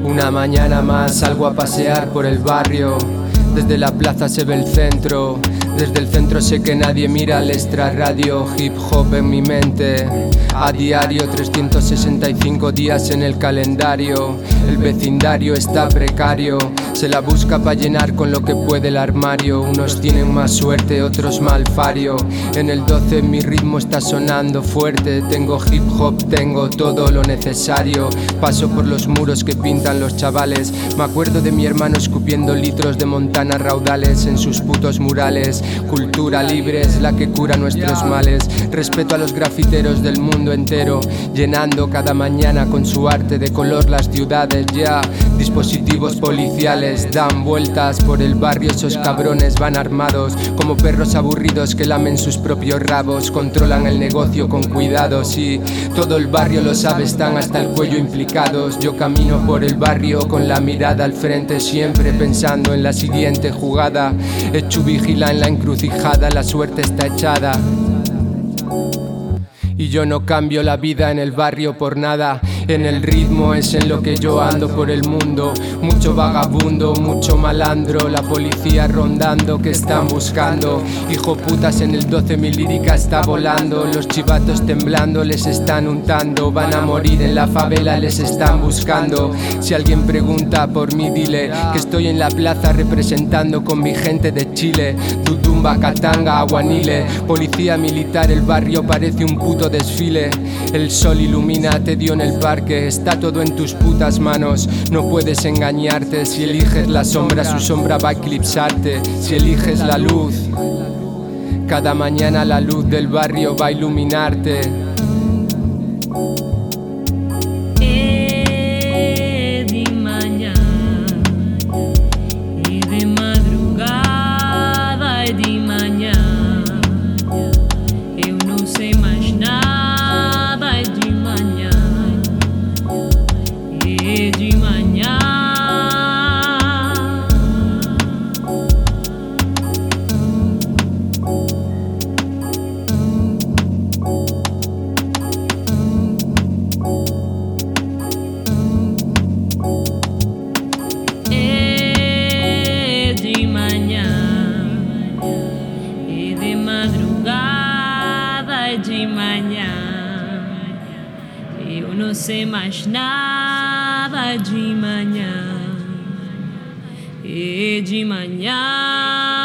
Una mañana más salgo a pasear por el barrio. Desde la plaza se ve el centro. Desde el centro sé que nadie mira el extrarradio. Hip hop en mi mente a diario, 365 días en el calendario. El vecindario está precario, se la busca para llenar con lo que puede el armario. Unos tienen más suerte, otros malfario. En el 12 mi ritmo está sonando fuerte. Tengo hip hop, tengo todo lo necesario. Paso por los muros que pintan los chavales. Me acuerdo de mi hermano escupiendo litros de Montana raudales en sus putos murales. Cultura libre es la que cura nuestros males. Respeto a los grafiteros del mundo entero, llenando cada mañana con su arte de color las ciudades. Ya, dispositivos policiales dan vueltas por el barrio. Esos cabrones van armados como perros aburridos que lamen sus propios rabos. Controlan el negocio con cuidado, sí, todo el barrio lo sabe, están hasta el cuello implicados. Yo camino por el barrio con la mirada al frente, siempre pensando en la siguiente jugada. Echu vigila en la encrucijada, la suerte está echada. Y yo no cambio la vida en el barrio por nada. En el ritmo es en lo que yo ando por el mundo. Mucho vagabundo, mucho malandro. La policía rondando que están buscando. Hijo putas, en el 12 mi lírica está volando. Los chivatos temblando les están untando. Van a morir en la favela, les están buscando. Si alguien pregunta por mí, dile que estoy en la plaza representando con mi gente de Chile. Tutumba, Katanga, Aguanile. Policía militar, el barrio parece un puto desfile. El sol ilumina, te dio en el parque. Está todo en tus putas manos. No puedes engañarte. Si eliges la sombra, su sombra va a eclipsarte. Si eliges la luz, cada mañana la luz del barrio va a iluminarte. De manhã e de madrugada e de manhã. Eu não sei mais nada, é de manhã, é de manhã. É de manhã, é de madrugada, é de manhã. Eu não sei mais nada, de manhã, é de manhã.